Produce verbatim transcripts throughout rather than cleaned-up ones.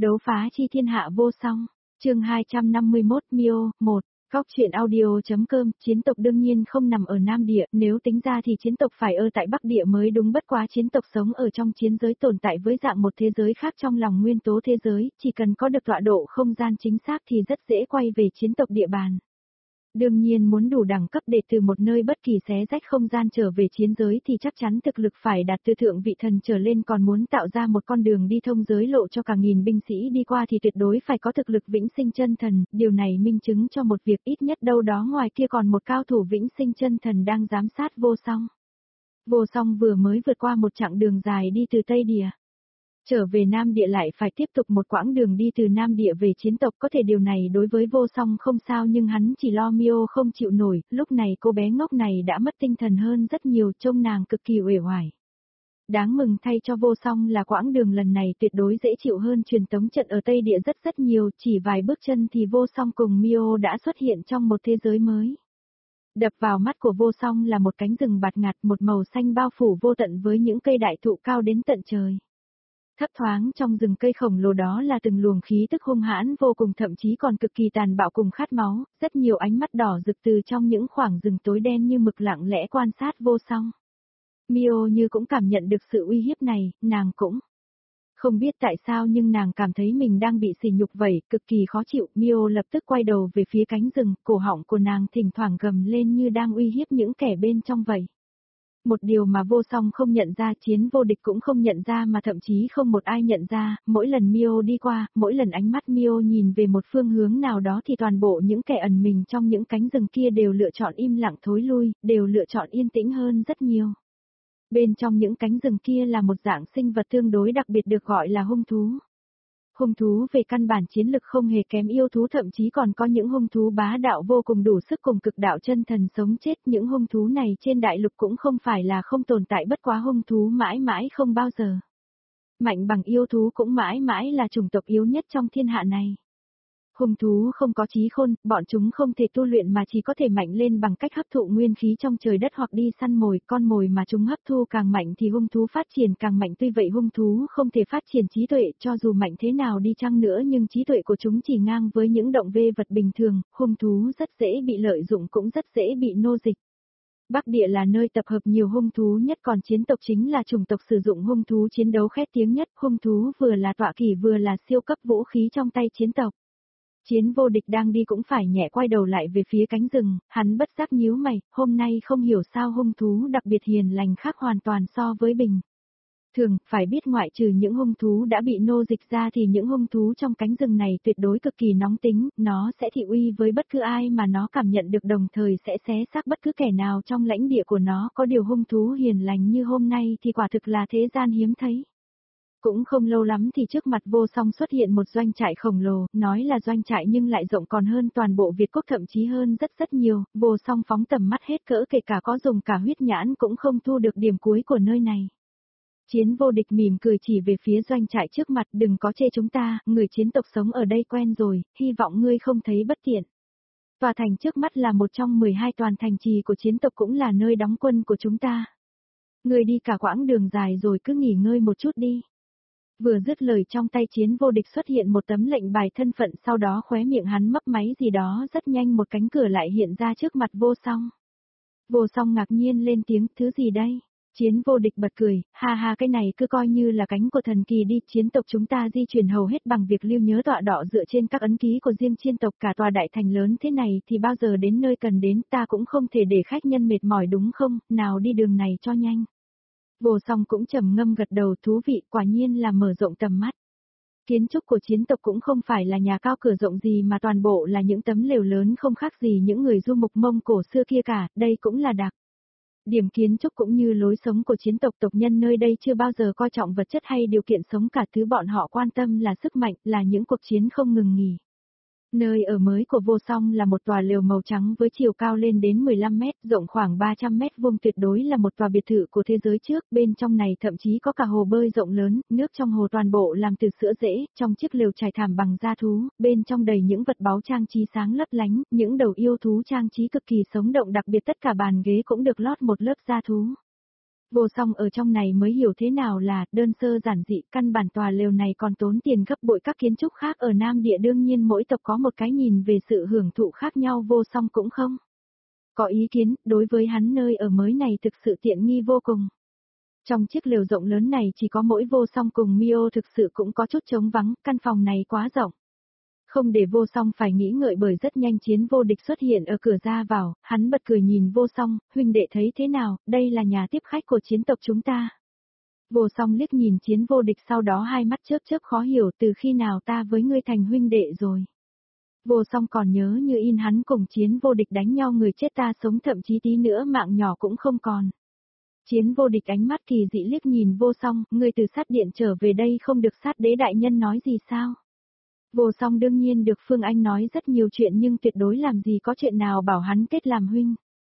Đấu phá chi thiên hạ vô song, chương hai trăm năm mươi mốt Mio, một, Góc truyện audio.com, chiến tộc đương nhiên không nằm ở Nam Địa, nếu tính ra thì chiến tộc phải ở tại Bắc Địa mới đúng, bất quá chiến tộc sống ở trong chiến giới tồn tại với dạng một thế giới khác trong lòng nguyên tố thế giới, chỉ cần có được tọa độ không gian chính xác thì rất dễ quay về chiến tộc địa bàn. Đương nhiên muốn đủ đẳng cấp để từ một nơi bất kỳ xé rách không gian trở về chiến giới thì chắc chắn thực lực phải đạt từ thượng vị thần trở lên, còn muốn tạo ra một con đường đi thông giới lộ cho cả nghìn binh sĩ đi qua thì tuyệt đối phải có thực lực vĩnh sinh chân thần, điều này minh chứng cho một việc ít nhất đâu đó ngoài kia còn một cao thủ vĩnh sinh chân thần đang giám sát vô song. Vô song vừa mới vượt qua một chặng đường dài đi từ Tây Địa. Trở về Nam Địa lại phải tiếp tục một quãng đường đi từ Nam Địa về chiến tộc, có thể điều này đối với vô song không sao nhưng hắn chỉ lo Mio không chịu nổi, lúc này cô bé ngốc này đã mất tinh thần hơn rất nhiều, trông nàng cực kỳ uể oải. Đáng mừng thay cho vô song là quãng đường lần này tuyệt đối dễ chịu hơn truyền tống trận ở Tây Địa rất rất nhiều, chỉ vài bước chân thì vô song cùng Mio đã xuất hiện trong một thế giới mới. Đập vào mắt của vô song là một cánh rừng bạt ngạt, một màu xanh bao phủ vô tận với những cây đại thụ cao đến tận trời. Thấp thoáng trong rừng cây khổng lồ đó là từng luồng khí tức hung hãn vô cùng, thậm chí còn cực kỳ tàn bạo cùng khát máu, rất nhiều ánh mắt đỏ rực từ trong những khoảng rừng tối đen như mực lặng lẽ quan sát vô song. Mio như cũng cảm nhận được sự uy hiếp này, nàng cũng không biết tại sao nhưng nàng cảm thấy mình đang bị sỉ nhục vậy, cực kỳ khó chịu. Mio lập tức quay đầu về phía cánh rừng, cổ họng của nàng thỉnh thoảng gầm lên như đang uy hiếp những kẻ bên trong vậy. Một điều mà vô song không nhận ra, chiến vô địch cũng không nhận ra, mà thậm chí không một ai nhận ra, mỗi lần Mio đi qua, mỗi lần ánh mắt Mio nhìn về một phương hướng nào đó thì toàn bộ những kẻ ẩn mình trong những cánh rừng kia đều lựa chọn im lặng thối lui, đều lựa chọn yên tĩnh hơn rất nhiều. Bên trong những cánh rừng kia là một dạng sinh vật tương đối đặc biệt được gọi là hung thú. Hung thú về căn bản chiến lực không hề kém yêu thú, thậm chí còn có những hung thú bá đạo vô cùng đủ sức cùng cực đạo chân thần sống chết. Những hung thú này trên đại lục cũng không phải là không tồn tại, bất quá hung thú mãi mãi không bao giờ mạnh bằng yêu thú, cũng mãi mãi là chủng tộc yếu nhất trong thiên hạ này. Hung thú không có trí khôn, bọn chúng không thể tu luyện mà chỉ có thể mạnh lên bằng cách hấp thụ nguyên khí trong trời đất hoặc đi săn mồi, con mồi mà chúng hấp thu càng mạnh thì hung thú phát triển càng mạnh. Tuy vậy hung thú không thể phát triển trí tuệ, cho dù mạnh thế nào đi chăng nữa nhưng trí tuệ của chúng chỉ ngang với những động vê vật bình thường, hung thú rất dễ bị lợi dụng cũng rất dễ bị nô dịch. Bắc Địa là nơi tập hợp nhiều hung thú nhất, còn chiến tộc chính là chủng tộc sử dụng hung thú chiến đấu khét tiếng nhất. Hung thú vừa là tọa kỵ vừa là siêu cấp vũ khí trong tay chiến tộc. Chiến vô địch đang đi cũng phải nhẹ quay đầu lại về phía cánh rừng, hắn bất giác nhíu mày, hôm nay không hiểu sao hung thú đặc biệt hiền lành khác hoàn toàn so với bình thường, phải biết ngoại trừ những hung thú đã bị nô dịch ra thì những hung thú trong cánh rừng này tuyệt đối cực kỳ nóng tính, nó sẽ thị uy với bất cứ ai mà nó cảm nhận được, đồng thời sẽ xé xác bất cứ kẻ nào trong lãnh địa của nó. Có điều hung thú hiền lành như hôm nay thì quả thực là thế gian hiếm thấy. Cũng không lâu lắm thì trước mặt vô song xuất hiện một doanh trại khổng lồ, nói là doanh trại nhưng lại rộng còn hơn toàn bộ Việt Quốc, thậm chí hơn rất rất nhiều. Vô song phóng tầm mắt hết cỡ, kể cả có dùng cả huyết nhãn cũng không thu được điểm cuối của nơi này. Chiến vô địch mỉm cười chỉ về phía doanh trại trước mặt, đừng có chê chúng ta, người chiến tộc sống ở đây quen rồi, hy vọng ngươi không thấy bất tiện. Tòa thành trước mắt là một trong mười hai toàn thành trì của chiến tộc, cũng là nơi đóng quân của chúng ta. Ngươi đi cả quãng đường dài rồi cứ nghỉ ngơi một chút đi. Vừa dứt lời trong tay chiến vô địch xuất hiện một tấm lệnh bài thân phận, sau đó khóe miệng hắn mấp máy gì đó, rất nhanh một cánh cửa lại hiện ra trước mặt vô song. Vô song ngạc nhiên lên tiếng, thứ gì đây? Chiến vô địch bật cười, ha ha, cái này cứ coi như là cánh của thần kỳ đi, chiến tộc chúng ta di chuyển hầu hết bằng việc lưu nhớ tọa đỏ dựa trên các ấn ký của riêng chiên tộc, cả tòa đại thành lớn thế này thì bao giờ đến nơi cần đến, ta cũng không thể để khách nhân mệt mỏi đúng không, nào đi đường này cho nhanh. Vô song cũng trầm ngâm gật đầu, thú vị, quả nhiên là mở rộng tầm mắt. Kiến trúc của chiến tộc cũng không phải là nhà cao cửa rộng gì mà toàn bộ là những tấm lều lớn không khác gì những người du mục Mông cổ xưa kia cả, đây cũng là đặc điểm kiến trúc cũng như lối sống của chiến tộc. Tộc nhân nơi đây chưa bao giờ coi trọng vật chất hay điều kiện sống cả, thứ bọn họ quan tâm là sức mạnh, là những cuộc chiến không ngừng nghỉ. Nơi ở mới của vô song là một tòa lều màu trắng với chiều cao lên đến mười lăm mét, rộng khoảng ba trăm mét vuông, tuyệt đối là một tòa biệt thự của thế giới trước. Bên trong này thậm chí có cả hồ bơi rộng lớn, nước trong hồ toàn bộ làm từ sữa dễ, trong chiếc lều trải thảm bằng da thú, bên trong đầy những vật báu trang trí sáng lấp lánh, những đầu yêu thú trang trí cực kỳ sống động, đặc biệt tất cả bàn ghế cũng được lót một lớp da thú. Vô song ở trong này mới hiểu thế nào là đơn sơ giản dị, căn bản tòa lều này còn tốn tiền gấp bội các kiến trúc khác ở Nam Địa, đương nhiên mỗi tộc có một cái nhìn về sự hưởng thụ khác nhau, vô song cũng không có ý kiến, đối với hắn nơi ở mới này thực sự tiện nghi vô cùng. Trong chiếc lều rộng lớn này chỉ có mỗi vô song cùng Mio, thực sự cũng có chút trống vắng, căn phòng này quá rộng. Không để vô song phải nghĩ ngợi bởi rất nhanh Chiến Vô Địch xuất hiện ở cửa ra vào, hắn bật cười nhìn vô song, huynh đệ thấy thế nào, đây là nhà tiếp khách của chiến tộc chúng ta. Vô song liếc nhìn Chiến Vô Địch, sau đó hai mắt chớp chớp khó hiểu, từ khi nào ta với ngươi thành huynh đệ rồi. Vô song còn nhớ như in hắn cùng Chiến Vô Địch đánh nhau người chết ta sống, thậm chí tí nữa mạng nhỏ cũng không còn. Chiến Vô Địch ánh mắt kỳ dị liếc nhìn vô song, ngươi từ sát điện trở về đây không được sát đế đại nhân nói gì sao? Vô song đương nhiên được Phương Anh nói rất nhiều chuyện, nhưng tuyệt đối làm gì có chuyện nào bảo hắn kết làm huynh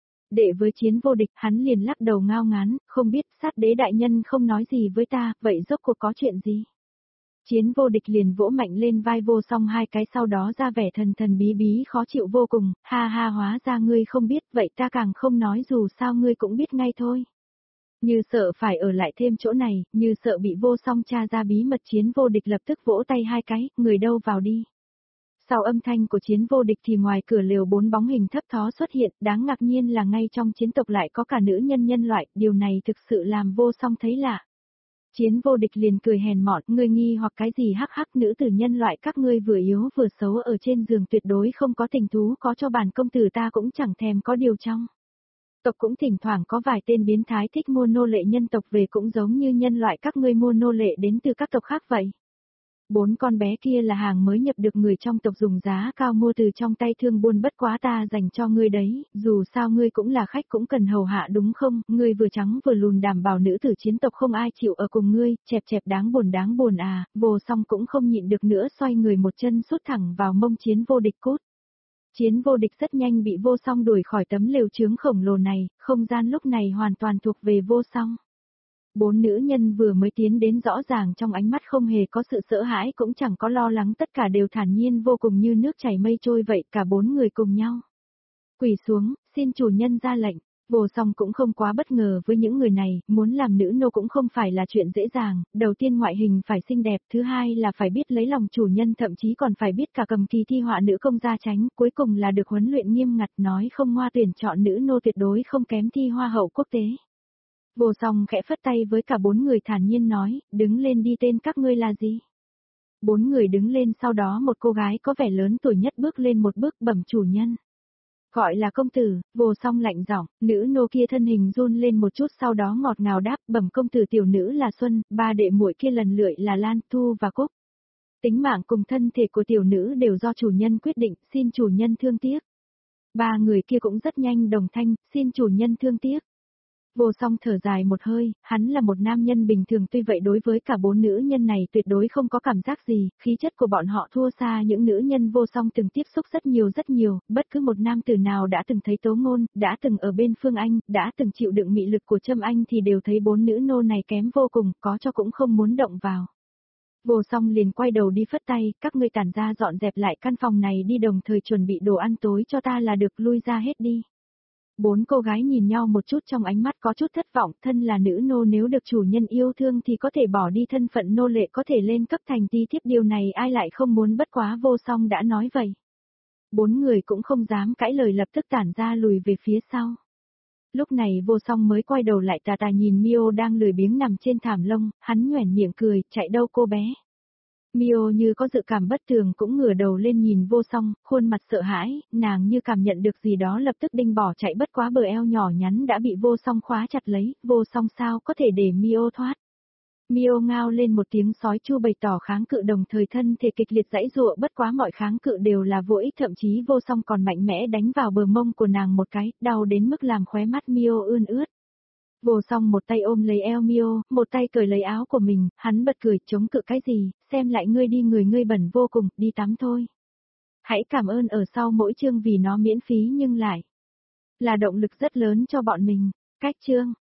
đệ với Chiến Vô Địch. Hắn liền lắc đầu ngao ngán, không biết, sát đế đại nhân không nói gì với ta, vậy rốt cuộc có chuyện gì? Chiến Vô Địch liền vỗ mạnh lên vai vô song hai cái, sau đó ra vẻ thần thần bí bí khó chịu vô cùng, ha ha, hóa ra ngươi không biết, vậy ta càng không nói, dù sao ngươi cũng biết ngay thôi. Như sợ phải ở lại thêm chỗ này, như sợ bị vô song tra ra bí mật, Chiến Vô Địch lập tức vỗ tay hai cái, người đâu vào đi. Sau âm thanh của Chiến Vô Địch thì ngoài cửa lều bốn bóng hình thấp thó xuất hiện, đáng ngạc nhiên là ngay trong chiến tộc lại có cả nữ nhân nhân loại, điều này thực sự làm vô song thấy lạ. Chiến Vô Địch liền cười hèn mọn, ngươi nghi hoặc cái gì, hắc hắc, nữ tử nhân loại các ngươi vừa yếu vừa xấu ở trên giường tuyệt đối không có tình thú, có cho bản công tử ta cũng chẳng thèm có điều trong. Tộc cũng thỉnh thoảng có vài tên biến thái thích mua nô lệ nhân tộc về, cũng giống như nhân loại các ngươi mua nô lệ đến từ các tộc khác vậy. Bốn con bé kia là hàng mới nhập được người trong tộc dùng giá cao mua từ trong tay thương buôn, bất quá ta dành cho ngươi đấy, dù sao ngươi cũng là khách cũng cần hầu hạ đúng không, ngươi vừa trắng vừa lùn đảm bảo nữ tử chiến tộc không ai chịu ở cùng ngươi, chẹp chẹp đáng buồn đáng buồn à, vô song cũng không nhịn được nữa xoay người một chân sút thẳng vào mông Chiến Vô Địch cốt. Chiến Vô Địch rất nhanh bị vô song đuổi khỏi tấm lều chướng khổng lồ này, không gian lúc này hoàn toàn thuộc về vô song. Bốn nữ nhân vừa mới tiến đến rõ ràng trong ánh mắt không hề có sự sợ hãi, cũng chẳng có lo lắng, tất cả đều thản nhiên vô cùng như nước chảy mây trôi vậy, cả bốn người cùng nhau quỳ xuống, xin chủ nhân ra lệnh. Vô song cũng không quá bất ngờ với những người này, muốn làm nữ nô cũng không phải là chuyện dễ dàng, đầu tiên ngoại hình phải xinh đẹp, thứ hai là phải biết lấy lòng chủ nhân, thậm chí còn phải biết cả cầm kỳ thi họa nữ công gia tránh, cuối cùng là được huấn luyện nghiêm ngặt, nói không ngoa tuyển chọn nữ nô tuyệt đối không kém thi hoa hậu quốc tế. Vô song khẽ phất tay với cả bốn người thản nhiên nói, đứng lên đi, tên các ngươi là gì? Bốn người đứng lên, sau đó một cô gái có vẻ lớn tuổi nhất bước lên một bước, bẩm chủ nhân. Gọi là công tử. Vô song lạnh giọng, nữ nô kia thân hình run lên một chút, sau đó ngọt ngào đáp, bẩm công tử, tiểu nữ là Xuân, ba đệ muội kia lần lượt là Lan, Thu và Cúc. Tính mạng cùng thân thể của tiểu nữ đều do chủ nhân quyết định, xin chủ nhân thương tiếc. Ba người kia cũng rất nhanh đồng thanh, xin chủ nhân thương tiếc. Vô song thở dài một hơi, hắn là một nam nhân bình thường, tuy vậy đối với cả bốn nữ nhân này tuyệt đối không có cảm giác gì, khí chất của bọn họ thua xa những nữ nhân vô song từng tiếp xúc rất nhiều rất nhiều, bất cứ một nam tử nào đã từng thấy Tố Ngôn, đã từng ở bên Phương Anh, đã từng chịu đựng mị lực của Trâm Anh thì đều thấy bốn nữ nô này kém vô cùng, có cho cũng không muốn động vào. Vô song liền quay đầu đi phất tay, các ngươi tản ra dọn dẹp lại căn phòng này đi, đồng thời chuẩn bị đồ ăn tối cho ta là được, lui ra hết đi. Bốn cô gái nhìn nhau một chút, trong ánh mắt có chút thất vọng, thân là nữ nô nếu được chủ nhân yêu thương thì có thể bỏ đi thân phận nô lệ, có thể lên cấp thành ti thiếp, điều này ai lại không muốn, bất quá vô song đã nói vậy. Bốn người cũng không dám cãi lời, lập tức tản ra lùi về phía sau. Lúc này vô song mới quay đầu lại tà tà nhìn Mio đang lười biếng nằm trên thảm lông, hắn nhoẻn miệng cười, chạy đâu cô bé. Mio như có dự cảm bất thường cũng ngửa đầu lên nhìn vô song, khuôn mặt sợ hãi, nàng như cảm nhận được gì đó lập tức đinh bỏ chạy, bất quá bờ eo nhỏ nhắn đã bị vô song khóa chặt lấy, vô song sao có thể để Mio thoát. Mio ngao lên một tiếng sói chu bày tỏ kháng cự, đồng thời thân thể kịch liệt giãy giụa, bất quá mọi kháng cự đều là vô ích, thậm chí vô song còn mạnh mẽ đánh vào bờ mông của nàng một cái, đau đến mức làm khóe mắt Mio ươn ướt. Vô song một tay ôm lấy eo Mio, một tay cởi lấy áo của mình, hắn bật cười, chống cự cái gì, xem lại ngươi đi, người ngươi bẩn vô cùng, đi tắm thôi. Hãy cảm ơn ở sau mỗi chương vì nó miễn phí nhưng lại là động lực rất lớn cho bọn mình. Cách chương